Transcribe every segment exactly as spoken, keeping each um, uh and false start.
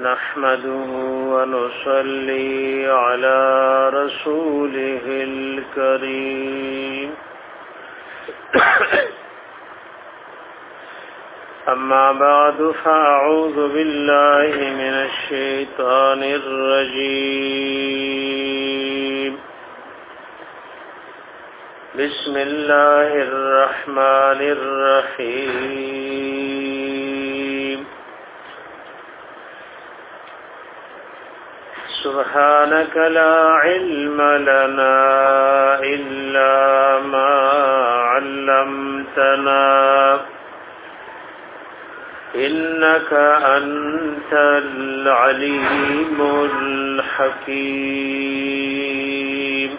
نحمده ونصلي على رسوله الكريم أما بعد فأعوذ بالله من الشيطان الرجيم بسم الله الرحمن الرحيم سبحانك لا علم لنا إلا ما علمتنا إنك أنت العليم الحكيم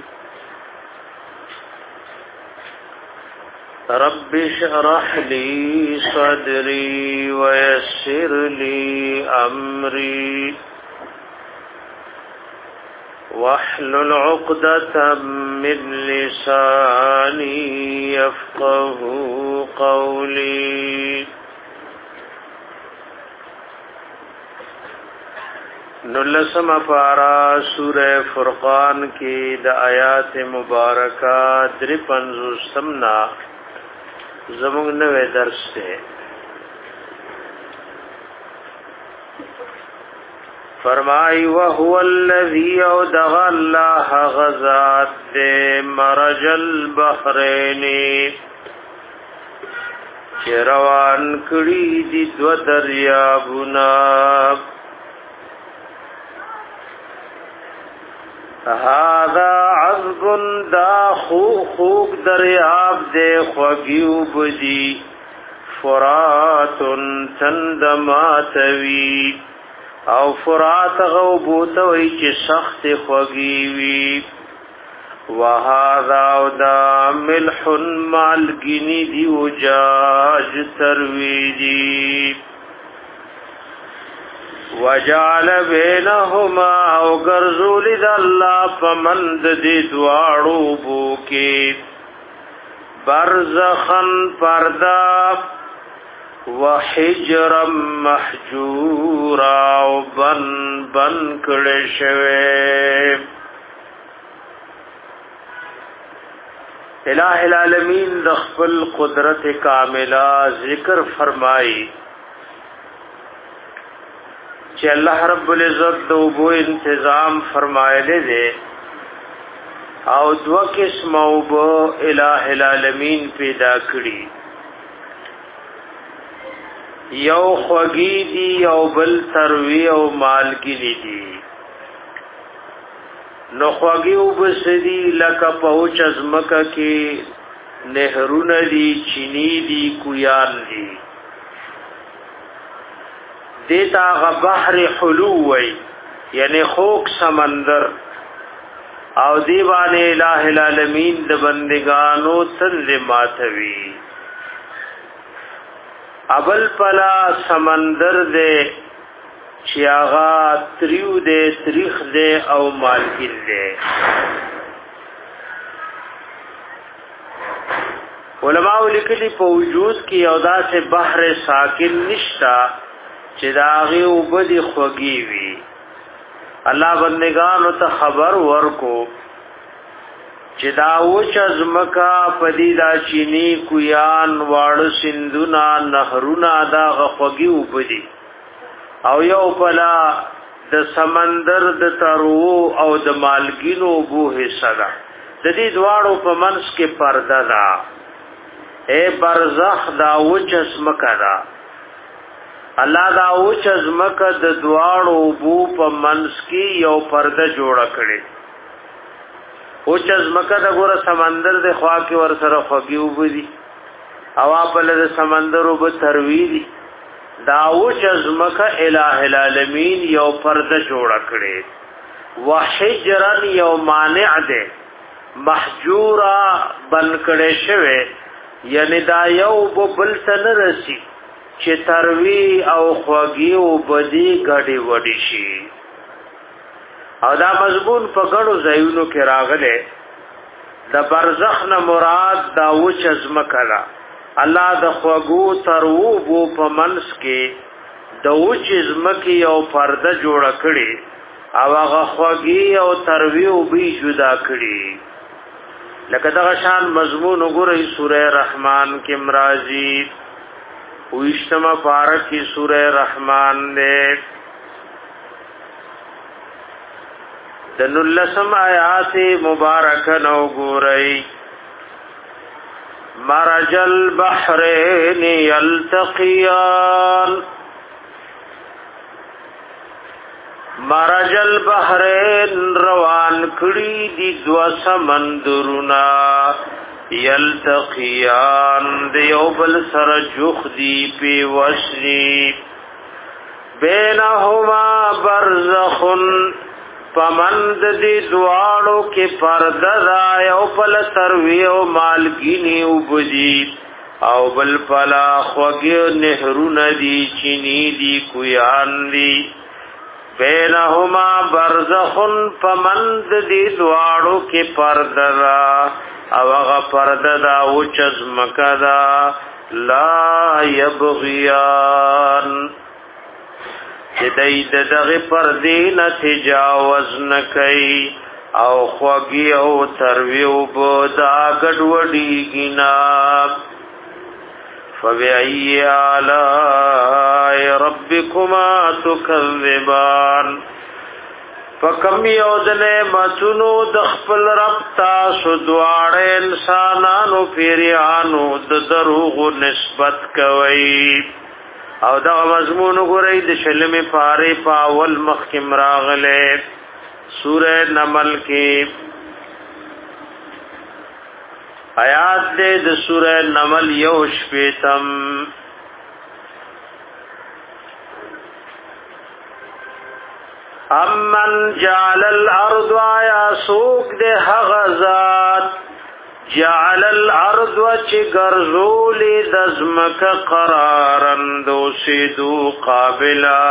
رب اشرح لي صدري ويسر لي أمري واحلل عقدة من لساني يفقه قولي نلسم پارا سورہ فرقان کی د آیات مبارکہ دری پنزو سمنا زمونگ نوے درس تے فرمائی وَهُوَ الَّذِي اَوْدَغَ اللَّهَ غَزَاتِ دے مرج البحرین چروان کڑی دی دو دریابنا هذا عذب دا خوک خوک دریاب دے خوگیو بدی فرات تندماتوی او فرات غوبوتوی چی سخت خوگیوی وهذا دا ملح مالگینی دی وجاج تروی دی وجعل بینهما او گرزول دا اللہ پمند دی دوارو بوکی برزخن پردا وحجرا محجورا او بن بن کڑشوے الہ العالمین دخپل قدرت کاملہ ذکر فرمائی چې الله رب العزت د وبو انتظام فرمایلی دی او دو قسم وبو الہ العالمین پیدا کړي یو خوږی دی او بل تروی او مالګی دی نو خوږی وبسدي لکه پوچ ازمکه کې نهرونه دی چینی دی کویان دی دیتا غ بحر حلووی یعنی خوک سمندر او دیوان الہ العالمین د بندگانو تنظیماتوی ابل پلا سمندر دے چیاغا تریو دے تریخ دے او مالکین دے علماء لکلی پا وجود کی اودا سے بحر ساکن نشتا چې داغي وبدي خوږي وي الله بندگانو ته خبر ورکو چې دا وچ ازمکا پدیدا چینی کویان واړو سندونا نهرونا دا خوږي وبدي او یو پلا د سمندر د ترو او د مالګینو بو حصہ ده د دې دواړو په منځ کې پرده ده اے برزخ دا وچ ازمکا ده الله دا اوچ ازمکه د دواړو بو په منس کې یو پرده جوړه کړي اوچ ازمکه د ګوره سمندر د خوا کې ور سره خوږي وبدي او په له سمندر وب تروي دي دا اوچ ازمکه الہ العالمین یو پرده جوړه کړي وحجرن یو مانع ده محجورا بن کړي شوی یعنی دا یو بل تن رسی چې تروی او خوږی او بدی غړي وډی شي او دا مضمون په ګړو ځایونو کې راغله د برزخ نه مراد دا وچ ازمکه الله د خوګو تروبو په منس کې د اوچ زمکی او پرده جوړ کړي او هغه خوږی او تروی او بي جدا کړي لکه دغه شان مضمون وګورئ سوره رحمان کې مرাজি وشتمه پارک کی سوره رحمان نے دنلسم آیات مبارک نو گورئی مرج البحرین یلتقیان مرج البحرین روان کړي دي دوا سمندرنا یلتقیان دیوبل سر جخ دی پی وشری بینہما برزخن پمند دی دوارو کے پرددا یوبل سرویو مالگینی اوبدی او بل پلا خوگی نهرون دی چینی دی کویان دی بینہما برزخن پمند دی دوارو کے پرددا او هغه پرده دا اوچز مکدا لا یبغیان چې دای دغه پردې نه تجاوز نکي او خوږی او ترویو بودا ګډوډی گنا فبأي آلاء ربكما تكذبان فکم یو د نعمتونو د خپل رب تاسو دواړه انسانانو پیریانو د دروغ نسبت کوي او دا مضمون غوړی د شلمې پاره پاول مخکم راغله سوره نمل کې آیات د سوره نمل یو شپیتم امن جعل الارض آیا سوک دے حغزات جعل الارض وچ گرزولی دزمک قرارن دوسیدو قابلا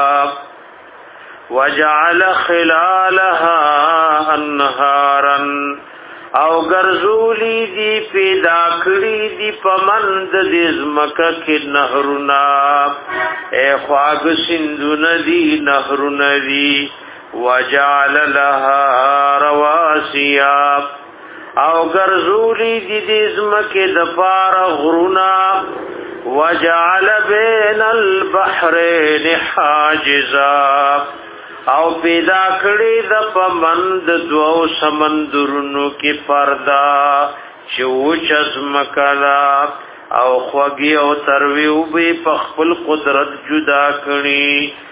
وجعل خلالها انهارن او گرزولی دی پیدا کړی دی پمند دی زمکه کې نهرنا اے خواږ سندون دی نهرنا دی وجعل لها رواسیا او گرزولی دی دی زمکه د پار غرونا وجعل بین البحرین حاجزا او پیدا کړی د پمند دوو سمندرونو کې پردا چې چزمکلا او خوږی او تروی او به په خپل قدرت جدا کړی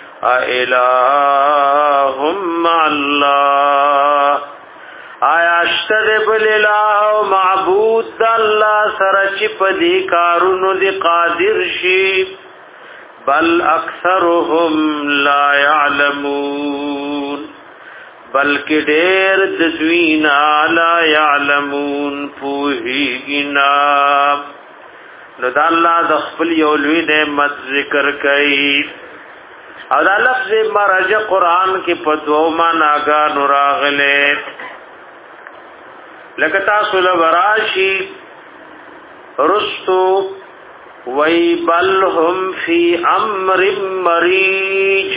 الہم الله آیا اشتد بل الہ معبود د الله سره چې په دې کارونو دی قادر شي بل اکثرهم لا يعلمون بلکې ډېر د دوینا لا يعلمون پوهیږي نو د الله د خپل یو لوی نعمت ذکر کوي او دا لفظ مرج قرآن کې په دوه معناګانو راغلي لکه تاسو لوراشي رستو وی بل هم فی امر مریج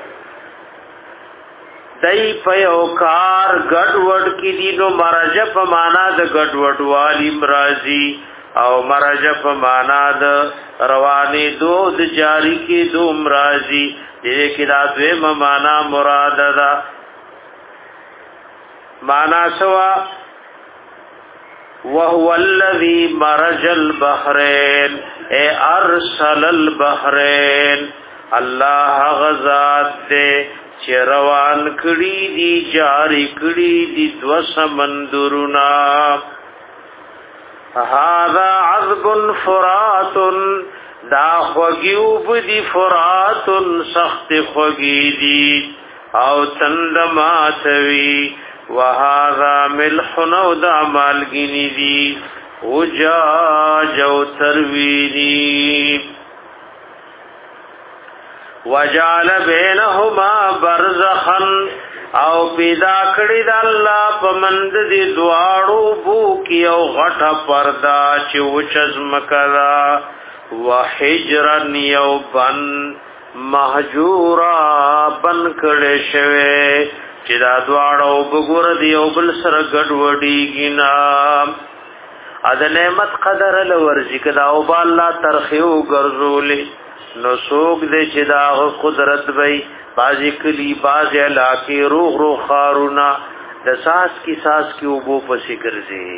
دای په یو کار ګډوډ کې دي نو مرج په معنا د ګډوډ والی مرضی او مرج په معنا د رواني دود جاری کې دو مرضی دې کې دا دوه معنا مراد ده معنا سوا وهو الذي مرج البحرين اے ارسل البحرين الله غزاد دے چروان کړي دي جاری کړي دي دو سمندرنا هذا عذب فرات دا خوږیوب دي فرات سخت خوږی دي او تندماتوي وهذا ملح نو دا مالگینی دی وجاج و ترویدی وجعل بینهما برزخن او پیدا کړی د الله پمند دی دواړو بو کی او غټه پردا چې وچز مکلا وحجرن یو بن محجورا بن کړي شوی چې دا دواړو وګور دی او بل سره ګډ وډیږي نا اذ نعمت قدر لورځي کدا او بالله ترخیو ګرځولې نو سوق دې چې دا قدرت وي بازی کلی باز علاقه روح روح خارونا د ساس کی ساس کی وبو پسې ګرځي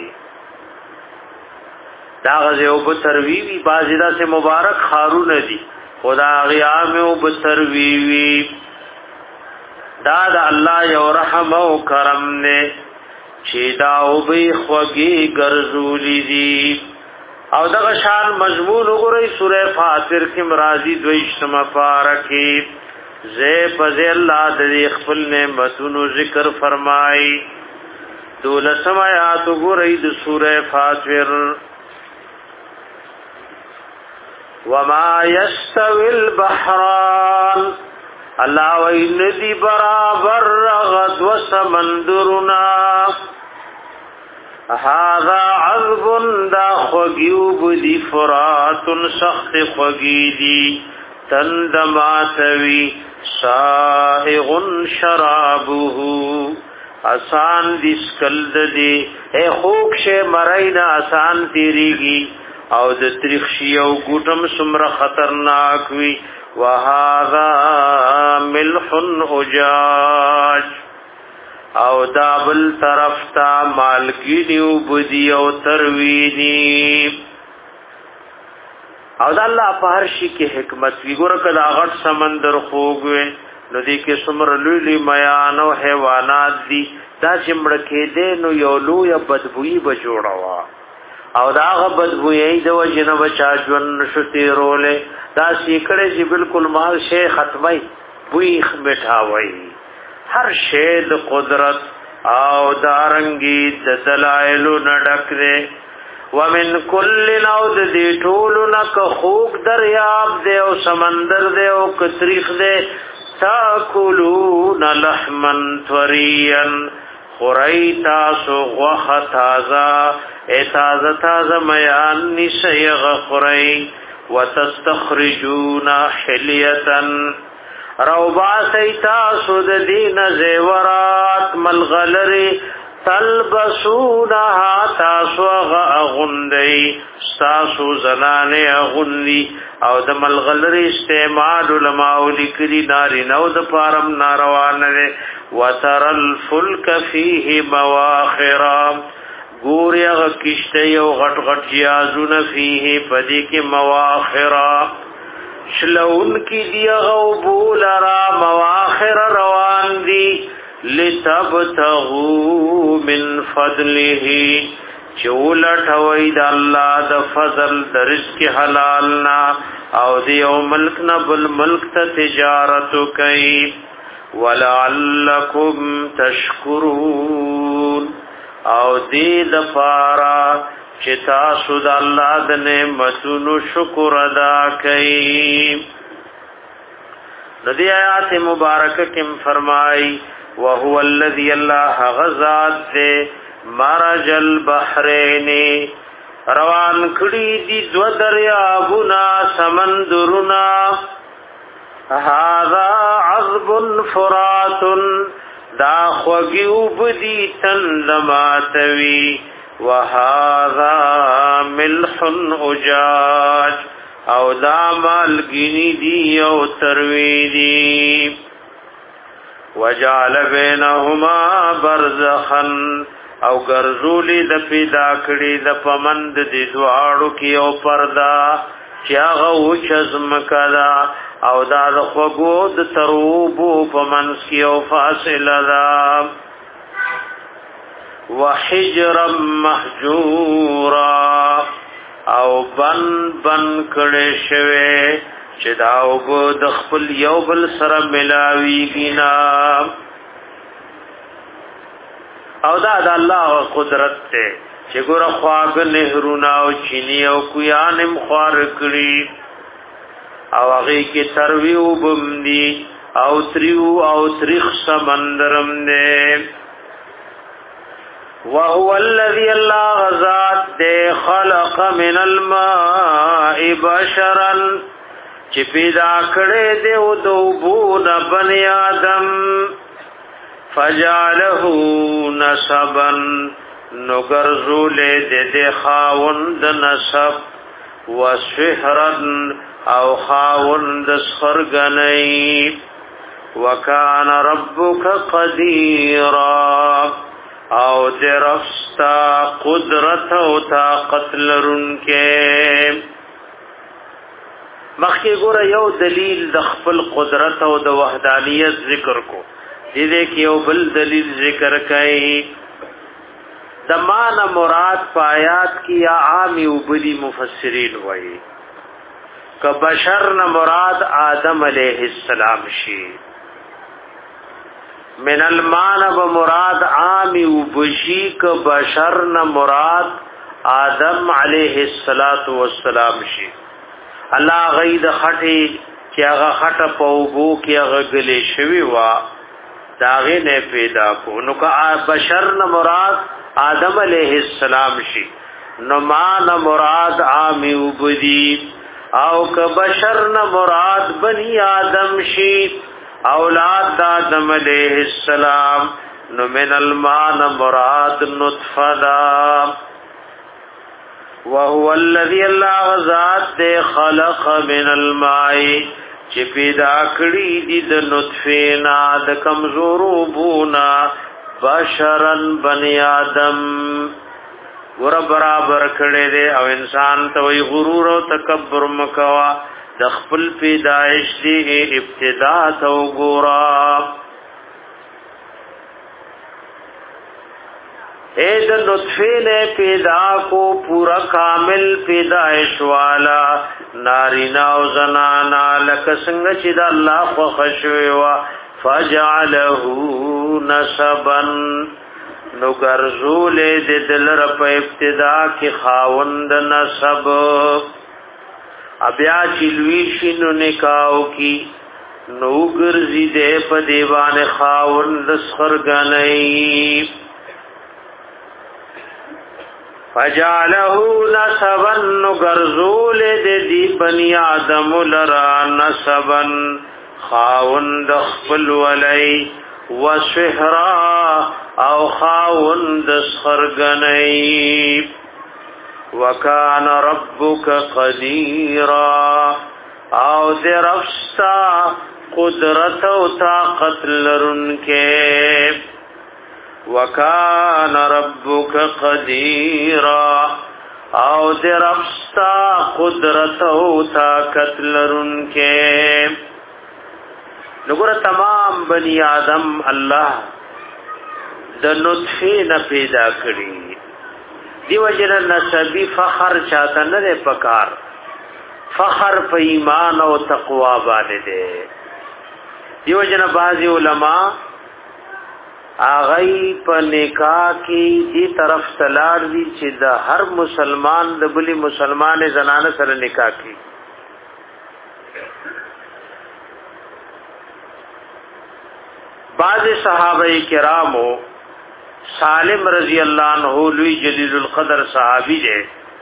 دا غزه او بتروی وی بازیدا سے مبارک خارون دی خدا غیام او بتروی وی دا د الله یو رحم او کرم نه چې دا او به خوږی ګرځولې دي او دغه شان مضمون وګورئ سوره فاطر کې مرادی دویشتمه پارکه زه پز الله د خپل نعمتونو ذکر فرمای دولسم آیات وګورئ د سوره فاطر وما يستوي البحران الله وین دی برابر غد وسمندرنا هذا عذب دا خوگیوب دی فرات سخت خوگی دی تندماتوی سائغ شرابه آسان دی سکلد دی اے خوک شے مرائینا آسان تیریگی او د تریخشی او ګوټم سمره خطرناک وی وهذا ملح اجاج او دابل طرف تا مالګی او بدی او ترویدی او د الله په هر شي کې حکمت وی ګور کدا غټ سمندر خوګوي نو دې کې سمره لولي میان او حیوانات دي دا چمړ کې دې نو یو لوی بدبوئی بجوړوا او دا غبد بوئی د وجنه بچا جون شتي روله دا سیکړه چې بالکل مال شی ختمي بوئی مټاوي هر شی د قدرت او دارنګي د دلایل نډکره ومن کل نود دی ټول نک خوک دریاب دی او سمندر دی او کتریخ دی تاکلون لحما طريا خورای تاسو غوخ تازه ای تازه تازه میان نشیغ خورای وتستخرجون حلیتا روباسی تاسو د دین زیورات ملغلری تلبسونها تاسو اغندی تاسو زنان اغندی او د ملغلری استعمال علماء لکری ناری نو د پارم ناروان لے وتر الفلک فیه مواخرا گوری اغا کشتی او غٹ غٹ جیازون فیه پدی کی مواخرا شلون کی دی غوبول را مواخر روان دی لتبتغو من فضله چولٹ وید اللہ د فضل د رزق حلالنا او دیو ملک نبل ملک تا تجارتو کئی ولعلکم تشکرون او دی د پارا چتا سود الله د نعمتونو شکر ادا کئ ندی آیات مبارکه کم فرمای وهو الذی الله غزاد دے مرج البحرین روان کړي دي دو دریابنا سمندرنا هذا عذب فرات دا خوگیوب دی تندماتوی وهذا ملح اجاج او دا مالگینی دی او تروی دی وجعل بینهما برزخا او گرزولی د پیدا کړي د پمند دی دواړو کې او پردا چې هغه وچزم کړه او دا د خوګو د تروبو په منځ کې او فاصله ده وحجرا محجورا او بن بن کړي شوی چې دا وګ د خپل یو بل سره ملاويږي نا او دا د الله قدرت ته چې ګور خواګ نهرونا او چینی او کویانم خوار کړي او هغه کې تروی وبمدي او تریو او تریخ سمندرم نه وهو الذي الله ذات خلق من الماء بشرا چې پیدا کړې دې او دوبون بني آدم فجعله نسبا نګرزول دې دې خاوند نسب وسحرا او خاوند سخرغنی وکان ربک قدیرا او درفستا قدرت او طاقت لرونکې مخکې ګوره یو دلیل د خپل قدرت او د وحدانیت ذکر کو دې دې کې یو بل دلیل ذکر کړي د معنا مراد پایات کی یا عام او بلی مفسرین وایي ک بشر نه مراد آدم علیہ السلام شي من المعنى بمراد عام او بشی ک بشر نه مراد آدم علیہ الصلات والسلام شي الله غید خټي چې هغه خټه په وبو کې هغه غلې شوی وا داغه نه پیدا کو نو کا بشر نه مراد آدم علیہ السلام شي نو مان مراد عام وبدی او ک بشر نه مراد بنی آدم شي اولاد آدم علیہ السلام نو من المان مراد نطفه وهو الذي الله ذات خلق من الماء چې پیدا کړی دي د نطفه نه د کمزورو بونا بشرن بنی آدم ور برابر کړي دي او انسان ته وي غرور او تکبر مکوا د خپل پیدائش دی ابتدا ته وګورا اے د نطفه نے پیدا کو پورا کامل پیدائش والا نارینا او زنانا لک څنګه چې د الله خو خشوي وا فجعله نسبا نو ګرځول د دلر په ابتدا کې خاوند نسب ابیا چلوی شینو نکاو کی نو ګرځي دې په دیوان خاوند سخرګنۍ فجعله نسبا نغرزول دی بنی آدم لرا نسبا خاوند خپل ولی وسحرا او خاوند سخرگنی وکان ربک قدیرا او درفستا قدرت و طاقت لرنکے وکان ربک قدیرا او درفستا قدرت و طاقت لرنکے نګور تمام بنی آدم الله د نطفه نه پیدا کړی دیو جن نسبی فخر چاته نه پکار فخر په ایمان او تقوا باندې دی دیو جن بعض علما اغی په نکاح کې دې طرف تلار دي چې د هر مسلمان د بلی مسلمان زنانه سره نکاح کوي بعض صحابه کرامو سالم رضی اللہ عنہ لوی جلیل القدر صحابی دے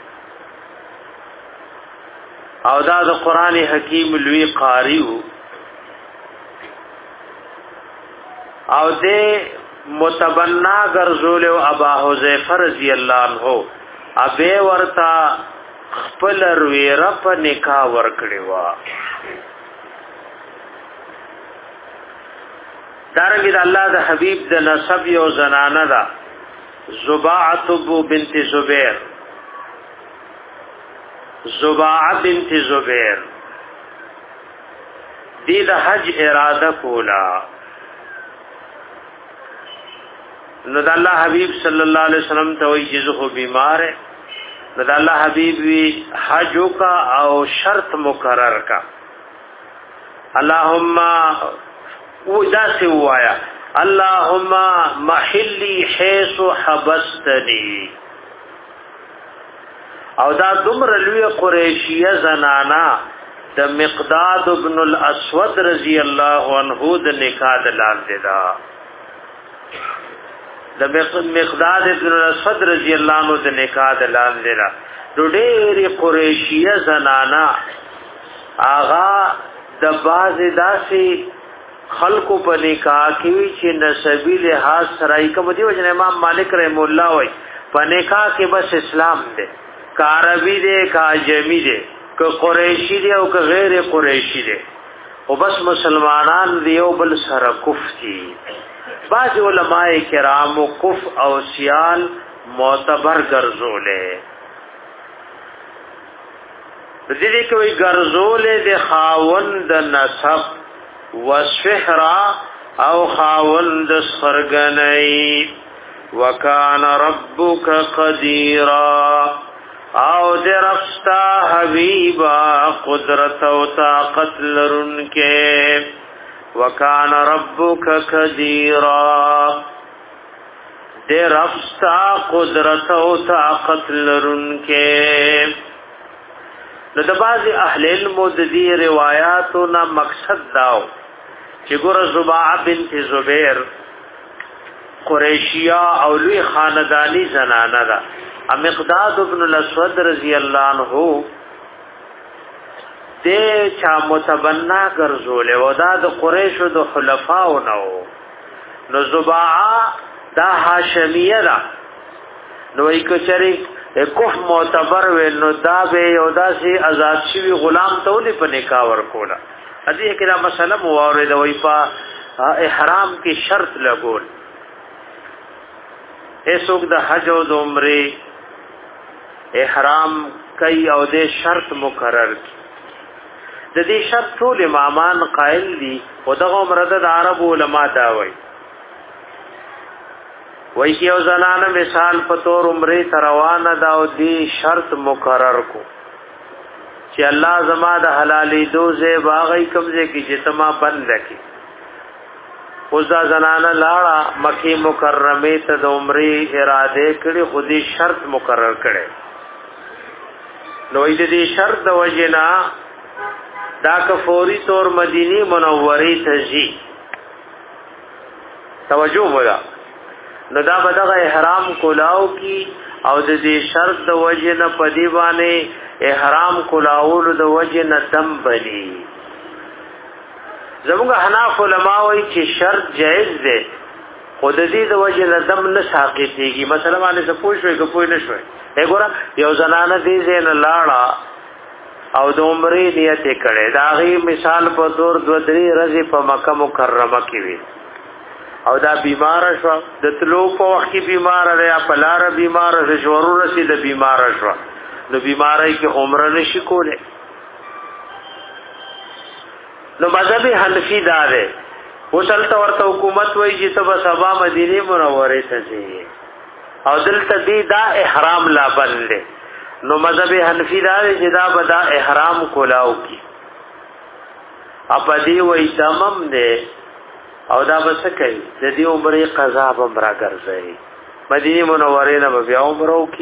او دا د قرآن حکیم لوی قاری او دے متبنا گرزول او ابا حذیفہ رضی اللہ عنہ ابے ورتا خپل رویرا په نکاح ورکړي وا دارنګ الله د حبیب د نسب یو زنانه ده زباعه بنت زبیر زباعه بنت زبیر دې د حج اراده کولا نو د الله حبیب صلی الله علیه وسلم ته وی چې زه بیمار یم نو د الله حبیب وی حج کا او شرط مقرر کا اللهم او دا سی وایا اللهم محلی حيث حبستنی او دا دمر لوی قریشیه زنانا د مقداد ابن الاسود رضی الله عنه د نکاح دلال دیدا د مقداد ابن الاسود رضی الله عنه د نکاح دلال دیدا د ډېری قریشیه زنانا آغا د باز داسي خلق په نکاح کې چې نسبی لحاظ سره کوم دی وجه امام مالک رحم الله وای په نکاح کې بس اسلام دی، کا عربي دی، کا عجمی دی، که قریشی دی او که غیر قریشی دی، او بس مسلمانان دی او بل سره کفتی. بعض علماء کرام کف او سیال معتبر ګرځولې د دې کې وی ګرځولې د خاوند نسب وسحرا او خاوند سرګنۍ وکان ربک قدیرا او درفتا حبیبا قدرت او طاقت لرونکې وکان ربک قدیرا درفتا قدرت او طاقت لرونکې. نو د بعض اهل علم د دې روایتو نه مقصد داو چې ګور زباع بنت زبیر قریشیہ او لوی خاندانی زنانه ده. مقداد ابن الاسود رضی الله عنه د چا متبنا ګرځول او دا د قریشو د خلفاو نو نو زباع دا هاشمیه ده. نو یک چری کوف معتبر و نو دا به یو داسې آزاد شوی غلام ته ولې په نکاح ورکوله. ادي کله مسله موارد وای په احرام کې شرط لګول ایسوک د حج او د عمره احرام کوي او د شرط مقرر کی د دې شرط ټول امامان قائل دي او دغه عمره د عرب علما دا وای وای کی او زنانه مثال په تور عمره تروانه دا او دې شرط مقرر کو چې الله زما د حلالې دوزه باغی کمزه کی جتما بند کی. اوس دا زنانه لاړه مکی مکرمه ته د عمره اراده کړي خودي شرط مقرر کړي. نو دې شرط د وجنا دا که فوري طور مدینی منورې ته ځي توجه وکړه نو دا بدغه احرام کولاو کی او د دې شرط د وجنا په دی باندې احرام کولاول د وجنا دم بلی. زموږ حناف علماء وایي چې شرط جائز دی خود دې د وجه دم نه ساقطيږي. مثلا باندې څه پوه شوي که پوه نه شوي وګوره یو زنانه دې زین لاړه او د عمرې نیت کړي دا غي مثال په تور دو درې ورځې په مکه مکرمه کې وي او دا بیمار شو د تلو په وخت کې بیمار دی په لار بیمار شو ضرورت دې د بیمار شو نو بیماری کې عمره نشي کوله. نو مذهب حنفی دا ده وصلت ورته حکومت وای چې تب سبا مدینه منوره ته ځي او دلته دی دا احرام لا بل. نو مذهب حنفی دا ده چې دا بدا احرام کولاو کی اپ دی وای تمام ده او دا بس کوي د دې عمره قضا بمرا ګرځي مدینه منوره نه بیا عمره کی.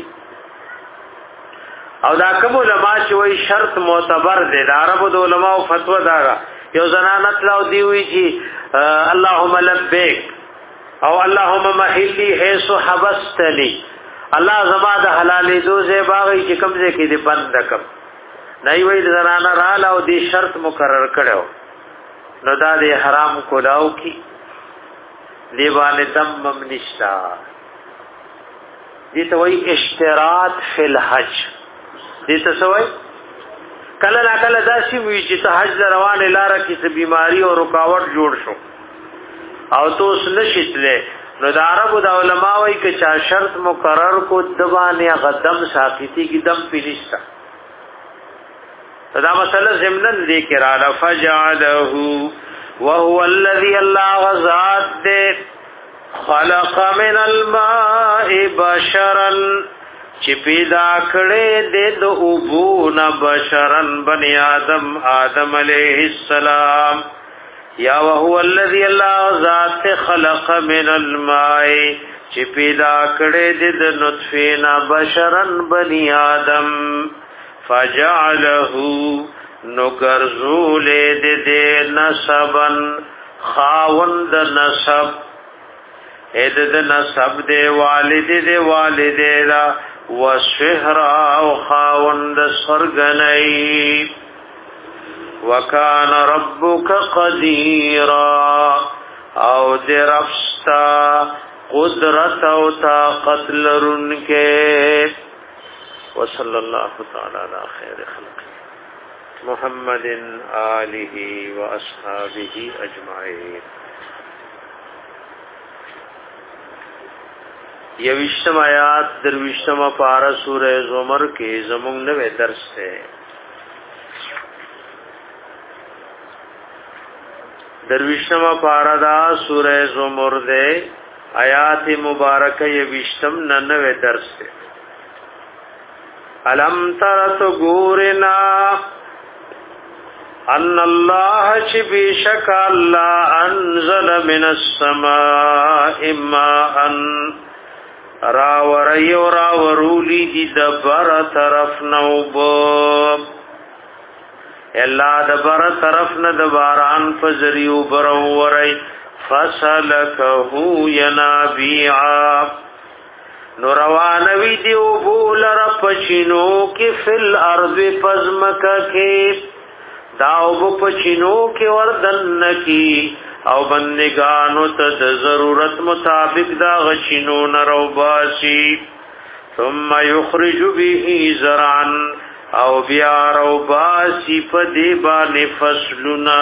او دا کوم علماء چې وای شرط معتبر دي د عربو د علماء فتوا دا یو زنانه تلاو دی وی چې اللهم لبیک او اللهم محلی حيث حبستنی الله زما د حلالې دوزه باغی چې کمزه کې دې بند کم نه وی زنانه را لاو دی شرط مقرر کړو نو دا دې حرام کولاو کی دی باندې دم ممنشتا. دې ته وی اشتراط فی الحج. دې ته سوای کله نا کله داسي وی چې ته حج روان لاره کې څه بیماری او رکاوټ جوړ شو او تو اوس نشیتله نو د عربو د علماء وی چې چا شرط مقرر کو دبانه غدم ساقتی کی دم پینشتا. دا مسله ضمن ذکر علی فجعله وهو الذي الله غزاد خلق من الماء بشرا چې پیدا کړي د اوبو نه بشرن بني آدم آدم علیہ السلام یا وهو الذي الله ذات خلق من الماء چې پیدا کړي د نطفه نه بشرن بني آدم فجعله نګرزول د نسبن خاوند نسب اې د نسب د والد د والدې وشهر او خاوند سرگنئی وکان ربک قدیرا او دې ربستا قدرت او طاقت لرونکې. وصلی الله تعالی علی خیر خلق محمد آلہ و اصحابہ اجمعین. یوشتم آیات دروشتم پارا سورہ زمر کے زمون نوے درس ہے. دروشتم پارا دا سورہ زمر دے آیات مبارک یوشتم ننوے درس ہے. علم ترت گورنا ان اللہ چبی شک اللہ انزل من السماء ماء راوری و راورولی دی دبر طرف نوبو. اللہ دبر طرف ندباران فزریو برورئی فسلکہو ینابیعا نوروانوی دیو بولر پچینو کی فی الارض پزمکا کی داو پچینو کی وردن کی او بندگانو تد ضرورت مطابق دا غشینو نرو باسی. ثم یخرج به زرعا او بیا رو باسی پدیبان فصلنا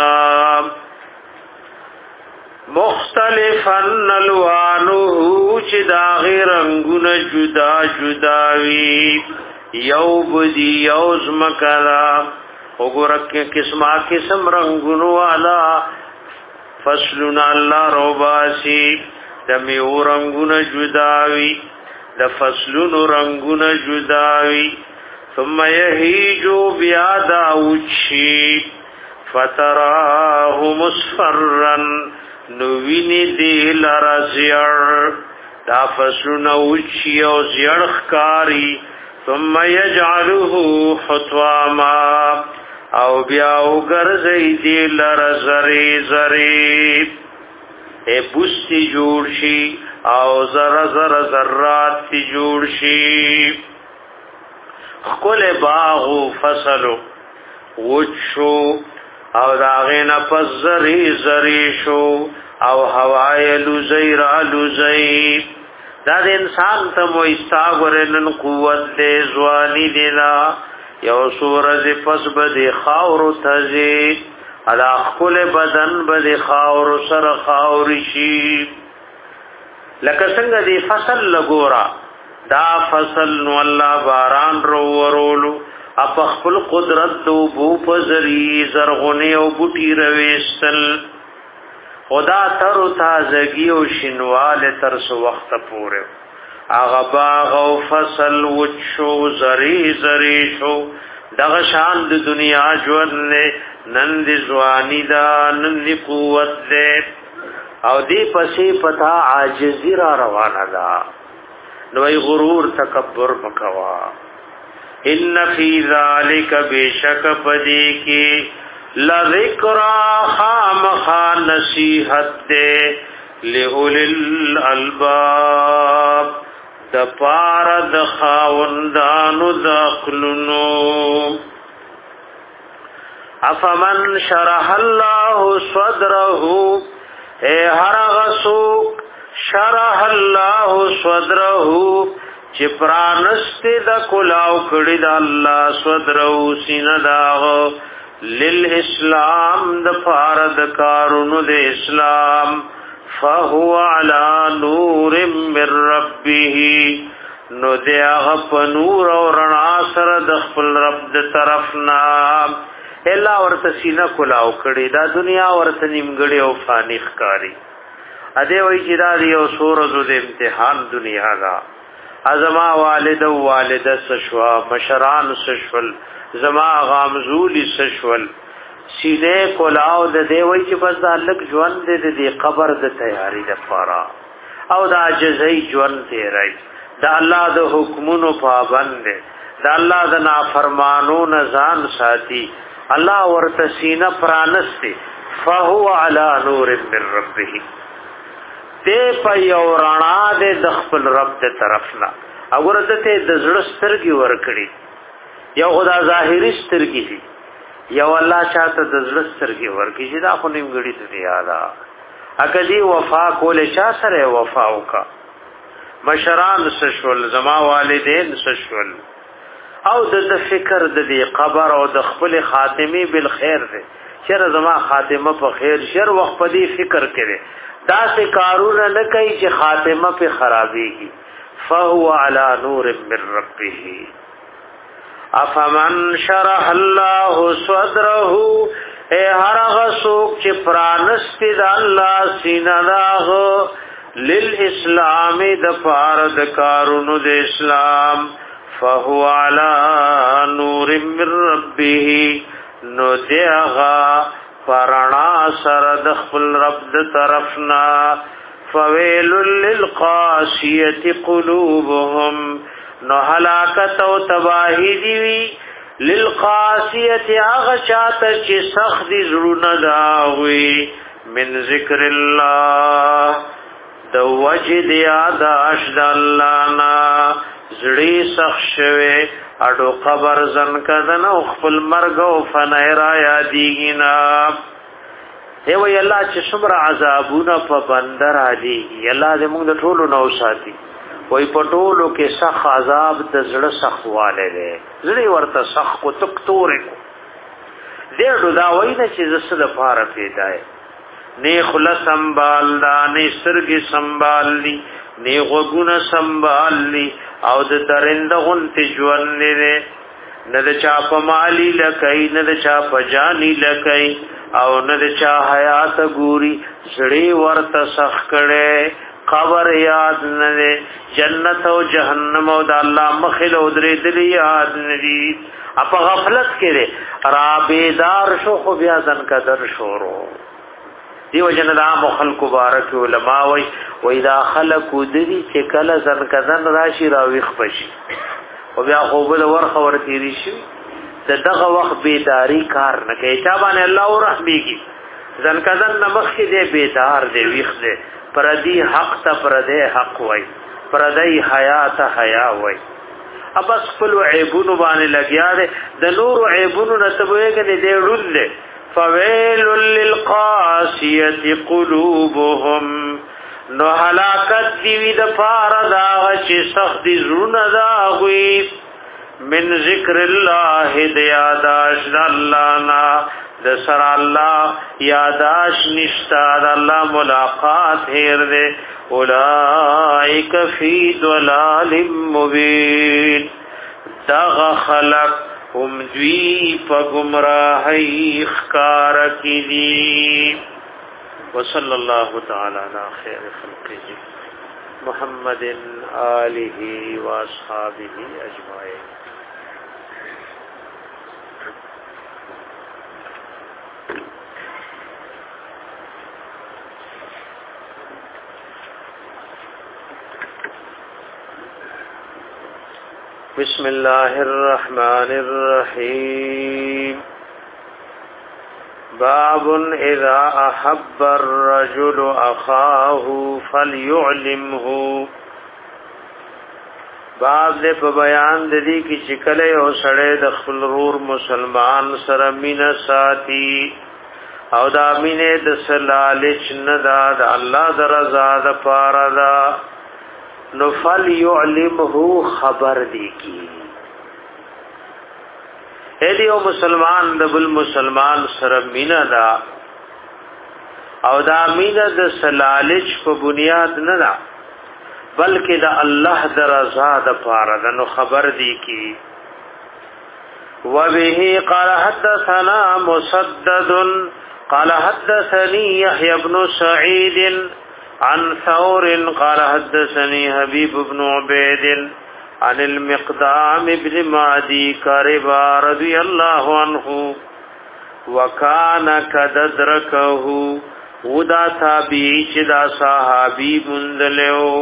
مختلفا الوانو چی دا غیر رنگون جدا جداوی یو بدی یوز مکلا وګورک قسمه قسم رنگونو والا فصلنا اللہ روباسی دمیو رنگون جداوی د فصلون رنگون جداوی. ثم یهیجو بیادا وچی فتراه مصفرن نوینی دیل رزیر دا فصلون وچی او زیرخکاری. ثم یجعله حطواما او بیاو گرزی دی لر زری زری اے بستی جوڑ شی او زر زر ذرات تی جوڑ شی. کل باغو فصلو وچو او داغین پس زری زری شو او هوای لوزی را لوزی. دا د انسان ته مو استاغرنن قوت دے زوانی دینا یو سورز پس بدی خاور تزی ادا خل بدن بدی خاور سر خاور شی. لکه څنګه دی فصل لګورا دا فصل نو الله باران رو ورولو اپ خپل قدرت دو بو پزری زرغونی او بوټی رويستل خدا تر تازگی او شنوال تر سو وخت پورے اغا باغ او فصل وچو زری زری شو دغه شان د دنیا ژوند نن د ځواني دا نن د قوت دې او دې پسې پتا عاجزی را روانه ده نوې غرور تکبر مکوا. ان فی ذلک بشک پدی کی لذکر خامخ نصیحت دے لئول الالباب د پار د خاوندانو داخلونو. افمن شرح الله صدره اے هر غسوک شرح الله صدره چې پرانست د کلاو کړي د الله صدره سینه داغو للاسلام د فارد کارونو د اسلام فهو على نور من ربه نو دغه په نور او رڼا سره د خپل رب د طرفنا الا ورته سینه کلاو کړي دا دنیا ورته نیمګړي او فانی ښکاری. اده وی چې دا یو سورزو د امتحان دنیا دا ازما والد او والده سشوا مشران سشول زما غامزولی سشول سینه کولاو د دی وی چې بس د لک ژوند د دې قبر د تیاری د فارا او د عجزای ژوند تیری د الله د حکمونو پابند د الله د نافرمانو نزان ساتي الله ورته سینه پرانسته فهو على نور من ربه ته په یو رڼا د خپل رب د طرفنا اور دته د زړه سترګي ورکړي یو خدا ظاهري سترګي دي یو الله چاته د زړه سترګې ورکړي چې دا خو نیمګړي دنیا ده اګدي وفا کول چا سره وفا وکا مشران سشول زما والدین سشول او د فکر د دې قبر او د خپل خاتمه بالخير ده چر زما خاتمه په خیر شر وخت په دې فکر کړي دا سه کارونه نه کوي چې خاتمه په خرابېږي فهو على نور من ربه افمن شرح الله صدره اے هر هغه څوک چې پرانست د الله سینه داغ للاسلام د فرض کارونو د اسلام فهو على نور من ربه نو دیغا پرانا سر د خپل رب د طرفنا فویل للقاسیه قلوبهم نو هلاکت او تباہی دی للقاسیه هغه چاته چې سخت دي زړونه داوي من ذکر الله د وجد یاداش د الله نا زړی سخت شوه اډو قبر زن کدن او خپل مرګ او فنای را یادیږي نا ای وی الله چې څومره عذابونه په بندر علی الله دې موږ د ټولو نو ساتي وای په ټولو کې سخت عذاب د زړه سخواله دی زړی ورته سخت کو تکتور کو دې دا وای نه چې زسه د پاره پیدا ہے نه خلا سنبال دا نه سرګي سنبال لی نه غوګونه سنبال لی او د درنده غنت ژوند نه نه د چا په مالی لکای نه د چا په جانی لکای او نه د چا حیات ګوري زړی ورته سخت کړي قبر یاد نه جنت او جهنم او د الله مخله او درې دلی یاد ندي اپ غفلت کړي را بیدار شو خو بیا ځن قدر شورو دیو جن د عام خلق مبارک علماء وای و اذا خلقوا دری چې کله ځن قدر راشي را ویخ بشي او بیا خو بل ورخ ورتیری شي دغه وخت بیداری کار نه کوي چا باندې الله ورحمېږي ځن قدر نمخ کې دې بیدار دې ویخ دې پردی حق تا پردی حق وای پردی حیات حیا وای اب اس خپل عیبونو باندې لګیا دي د نور عیبونو نتبويګ نه دی ړل فویل للقاسیه قلوبهم نو هلاکت دی د فاردا چې سخت زړه دا غوي من ذکر الله دیاداش الله نا د سر الله یاداش نشتا د الله ملاقات هیر دے اولائک فی ضلال مبین دغ خلق هم دوی پا گمراہی اخکار کی دی وصل اللہ تعالی علی خیر خلقه محمد آلہ و اصحابہ اجمعین. بسم الله الرحمن الرحيم. باب اذا احب الرجل اخاه فليعلمه. باب دې په بیان د دې کې چې کله یو سړی د خپل ورور مسلمان سره مینا ساتي او دا مینه د سلالچ نه دا د الله د رضا د پاره دا نو فل یعلمه خبر دی کی اې دی او مسلمان د بل مسلمان سره مینا دا او دا مینا د سلالچ په بنیاد نه دا بلکې د الله د رضا د پاره دا نو خبر دی کی. وبه قال حدثنا مسدد قال حدثني يحيى بن سعيد عن ثور قال حدثني حبيب بن عبيد عن المقدام بن معدي كربا رضي الله عنه وكان قد ادركه ودا تابعي چې دا صحابي مندلو.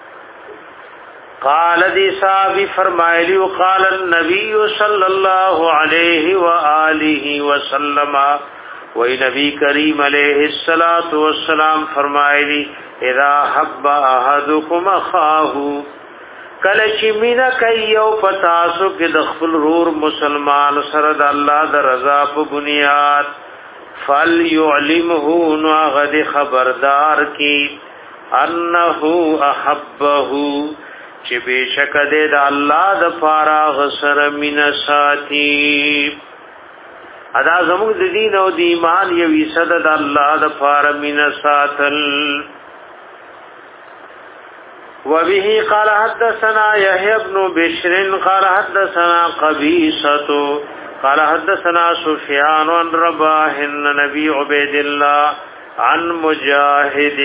قال دي صحابي فرمایلی وقال النبي صلى الله عليه واله وسلم وی نبی کریم علیہ الصلوۃ والسلام فرمایلی اذا حب احدکم اخاه کله چې مینا کوي او پتاسو کې د خپل رور مسلمان سره د الله د رضا په بنیاد فل يعلمه نو غد خبردار کی انه احبه چې بشک د الله د فارغ سره مینا ساتي ادا زموږ د دین او د ایمان یو صد د الله د فارغ مینا ساتل. وبه قال حدثنا يحيى بن بشر قال حدثنا قبيصة قال حدثنا سفيان عن رباح النبي عبيد الله عن مجاهد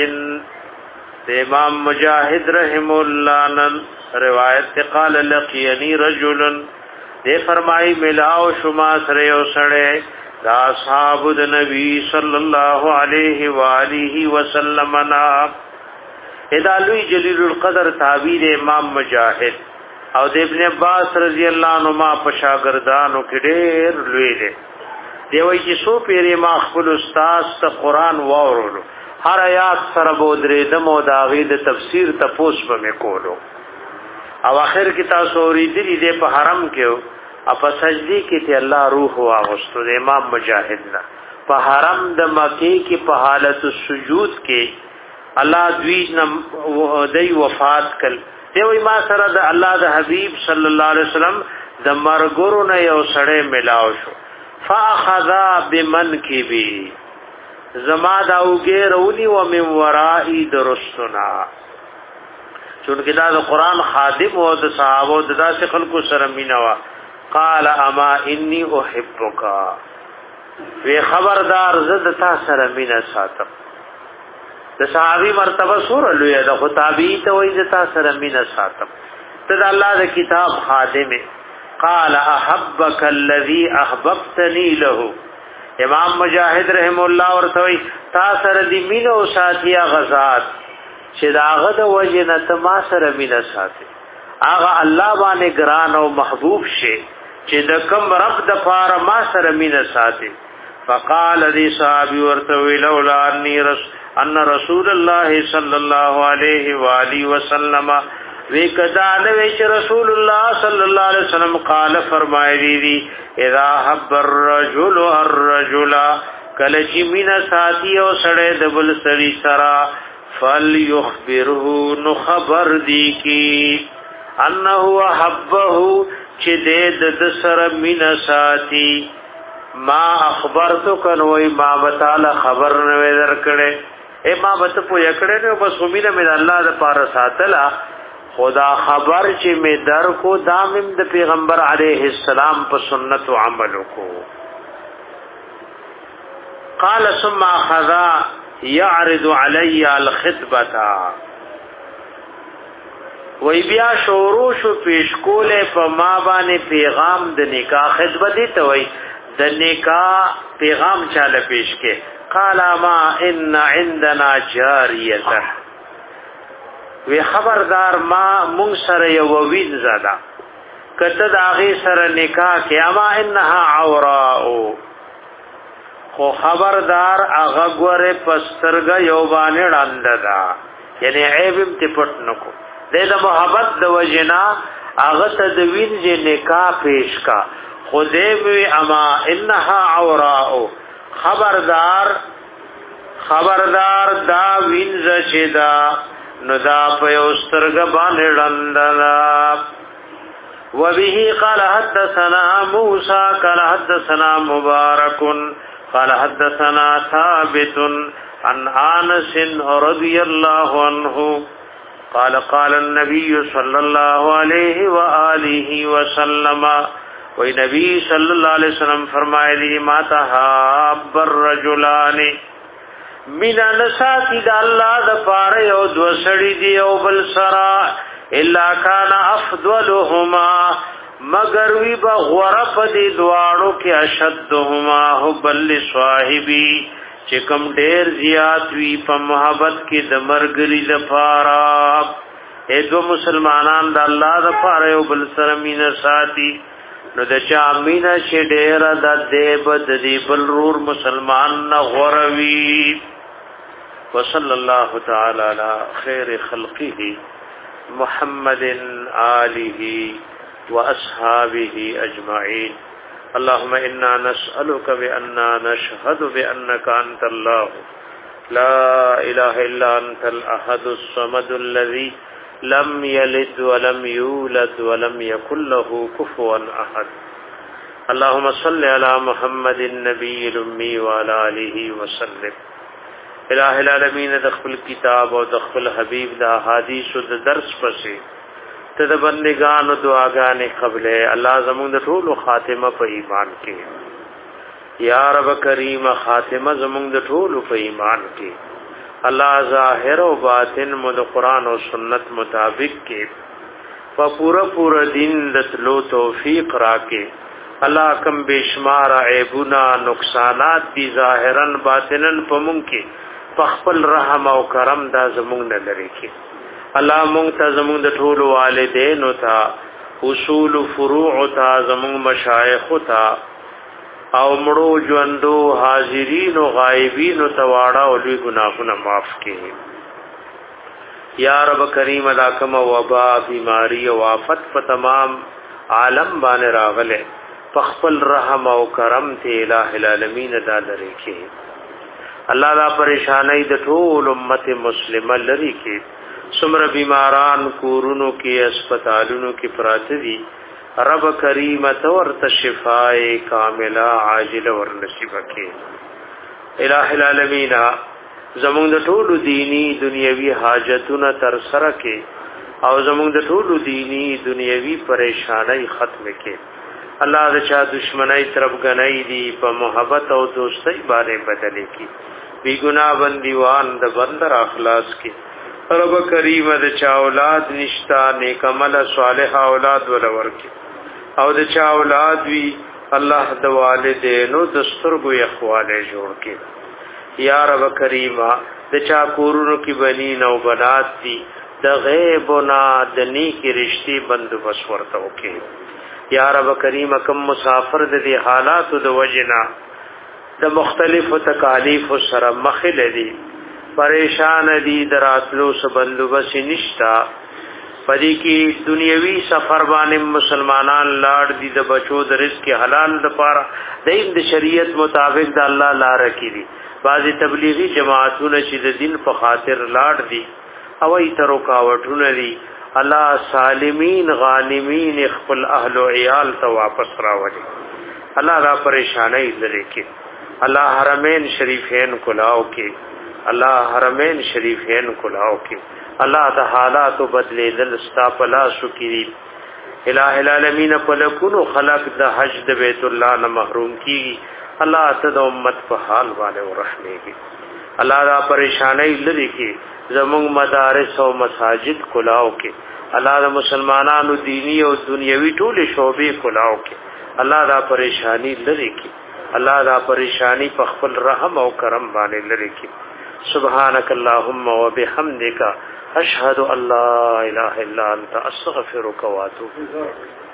امام مجاهد رحم الله نن روایت قال لقيني رجل دے فرمائی ملاو شما سره او سره دا اصحاب النبي صلى الله عليه واله وسلم نا ادا لوی جلیل القدر تعبیر امام مجاہد او د ابن عباس رضی الله عنهما په شاګردانو کې ډېر لوی دي. دی وایي چې سو پیری ما خپل استاد ته قران واورلو هر آیات سره بودرې د موداغي د تفسیر ته پوس به کولو او اخر کې تاسو ورېدلی دی په حرم کې او په سجدي کې ته الله روح واغستو د امام مجاهد نه په حرم د مکی کې په حالت السجود کې الله دوی نم دی وفات کل دی وی ما سره د الله د حبیب صلی الله علیه وسلم د مرګورو نه یو سړی ملاو شو فاخذا بمنکبی زما دا وګه رونی و من ورائی درستنا چونکه دا د قران خادم او د صحابه د داسې خلکو سره مینوا قال اما انی احبک وی خبردار زد تا سره مینا ساتم د صحابي مرتبه سور لوی د خطابی ته وای د تا سره مینا ساتم ته د الله د کتاب خادم قال احبك الذي احببتني له امام مجاهد رحم الله ورته وای تا سره دی مینو ساتیا غزاد چې داغه د وجنه ته ما سره مینا ساتي هغه الله باندې ګران او محبوب شي چې د کوم رب د پاره ما سره مینا ساتي. فقال ذي صحابي ورته لولا اني رسول ان رسول الله صلی الله علیه و آله وسلم وکذا نو رسول الله صلی الله علیه وسلم قال فرمایلی دی اذا حب الرجل الرجل کله چې مینا ساتي او سړی د بل سړي سره فليخبره نو خبر دی کی انه حبه چې د سره مینا ساتي ما اخبرتک نو ما تعالی خبر نو درکړې اے ما بت په یکړې نو بس امیده مې الله د پاره ساتلا خدا خبر چې مې در کو دامم د پیغمبر علیه السلام په سنت او عمل کو. قال ثم اخذ يعرض علي الخطبه وی بیا شروع شو پیش کوله په ما باندې پیغام د نکاح خطبه دي ته وی د نکاح پیغام چاله پیش کې قال ما ان عندنا جاریه وی خبردار ما مونږ سره یو وین زدا کته داغه سره نکاح کې اما انها عوراء خو خبردار هغه ګوره پسترګه یو باندې وړانددا یعنی عیب ته پټ نکو د محبت د وجنا هغه تدوین چې نکاح پیش کا خدای وی اما انها عوراء خبردار خبردار دا وینځ چې دا نو دا په اوسترګ باندې وړانددا. وبه قال حدثنا موسى قال حدثنا مبارك قال حدثنا ثابت عن انس رضي الله عنه قال قال النبي صلى الله عليه واله وسلم وی نبی صلی اللہ علیہ وسلم فرمائے دی ما تحاب الرجلان مینا نساتی دا اللہ دا پارے او دو سڑی دی او بل سرا الا کان افضلهما مگر وی با غرف دی دوارو کی اشدهما حبل لصاحبی چکم ډیر زیات وی په محبت کی د مرګری د پارا اے دو مسلمانان دا اللہ دا پارے او بل سرا مینا ساتی نو د چا مینا چې ډیر د دیب د دی بل رور مسلمان نه غوروي. وصلی الله تعالی علی خیر خلقه محمد آله وأصحابه أجمعين. اللهم إنا نسألك بأننا نشهد بأنك أنت الله لا إله إلا أنت الأحد الصمد الذي لم يلد ولم يولد ولم يكن له كفوا أحد. اللهم صل على محمد النبي الأمي وعلى آله وسلم. الہ العالمین دخل کتاب او دخل حبیب دا حدیث او درس پسې ته د بندگانو دعاګانې قبلې. الله زموږ د ټولو خاتمه په ایمان کې. یا رب کریم خاتمه زموږ د ټولو په ایمان کې. الله ظاهر او باطن مو د قران او سنت مطابق کې په پورا پورا دین د تلو توفیق راکې. الله کم بشمار عیبونه نقصانات دي ظاهرا باطنا په مونږ کې خپل رحم او کرم دا زمونږ نه لري کې. الله مونږ ته زمونږ د ټولو والدینو ته اصول فروع ته زمونږ مشایخ ته او مړو ژوندو حاضرین او غایبین ته واړه او لوی ګناهونه معاف کړي. یا رب کریم دا کوم وبا بیماری او آفت په تمام عالم باندې راغله خپل رحم او کرم ته الہ العالمین دا لري کې. الله دا پریشانای د ټول امت مسلمه لري کې. څومره بیماران کورونو کې هسپتالونو کې پراته دي رب کریم تورت شفای کامله عاجله ور نصیب کړي. الہ العالمین زموږ د ټول دینی دنیوي حاجتونه تر سره کې او زموږ د ټول دینی دنیوي پریشانای ختم کړي. الله د چا دشمنی طرف غنۍ دي په محبت او دوستۍ باندې بدلې کړي. بی گناہ بندیوان د بندر اخلاص کی. رب کریم د چا اولاد نشتا نیک عمل صالح اولاد ولور کی او د چا اولاد وی الله د والدینو د سترګو اخواله جوړ کی. یا رب کریم د چا کورونو کی بنین او بنات دي د غیب او نا د نیکی رشتي بندوبس ورته وکي. یا رب کریم کم مسافر د دې حالات د وجنا د مختلفو تکالیف سره مخ لري پریشان دي دراتلو سبندوبس نشتا پدې کې دنیوي سفر باندې مسلمانان لاړ دي د بچو د رزق حلال د پاره د شریعت مطابق د الله لار کړي. بعضی تبلیغی جماعتونه چې د دین په خاطر لاړ دي او ای تر رکاوټونه دي الله سالمین غانمین خپل اهل او عیال ته واپس راوړي. الله را پریشانای لري کې. الله حرمین شریفین کلاو کې. الله حرمین شریفین کلاو کې. الله د حالات بدلې دل استا پلا شکری. الہ العالمین پلکونو خلق د حج د بیت الله نه محروم کیږي. الله ته د امت په حال باندې ورحمېږي. الله دا پریشانای لري کې زموږ مدارس او مساجد کلاو کې. الله د مسلمانانو دینی او دنیوي ټول شعبې کلاو کې. الله دا پریشانی لري کې. الله دا پریشانی په خپل رحم او کرم باندې لري کې. سبحانك اللهم وبحمدك اشهد ان لا اله الا انت استغفرك واتوب اليك.